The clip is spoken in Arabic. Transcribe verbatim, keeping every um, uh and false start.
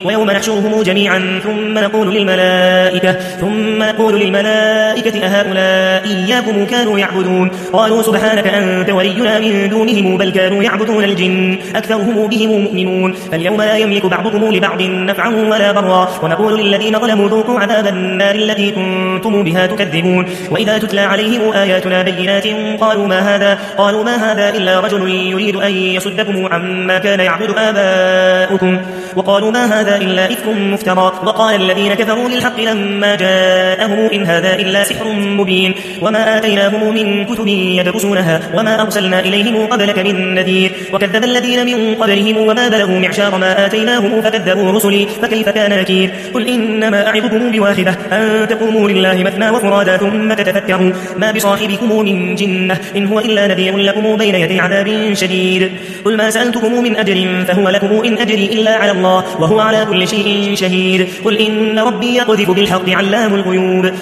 ويوم نحشرهم جميعا ثم نقول للملائكة ثم نقول للملائكة أهؤلاء إياكم كانوا يعبدون قالوا سبحانك أنت ولينا من دونهم بل كانوا يعبدون الجن أكثرهم بهم مؤمنون فاليوم لا يملك بعضكم لبعض نفعا ولا ضرا ونقول للذين ظلموا ذوقوا عذاب النار التي كنتم بها تكذبون وإذا تتلى عليهم آياتنا بينات قالوا ما هذا قالوا ما هذا إلا رجل يريد أن يصدكم عما كان يعبد آباؤكم وقالوا ما هذا إلا إفك مفترى وقال الذين كفروا للحق لما جاءهم إن هذا إلا سحر مبين وما آتيناهم من كتب يدرسونها وما أرسلنا إليهم قبلك من نذير وكذب الذين من قبلهم وما بلغوا معشار ما آتيناهم فكذبوا رسلي فكيف كان نكير قل إنما أعظكم بواحدة أن تقوموا لله مثنى وفرادا ثم تتفكروا ما بصاحبكم من جنة إن هو إلا نذير لكم بين يدي عذاب شديد قل ما سألتكم من أجر فهو لكم إن أجري إلا على الله وهو على كل شيء شهيد قل إن ربي يقذف بالحق علام الغيوب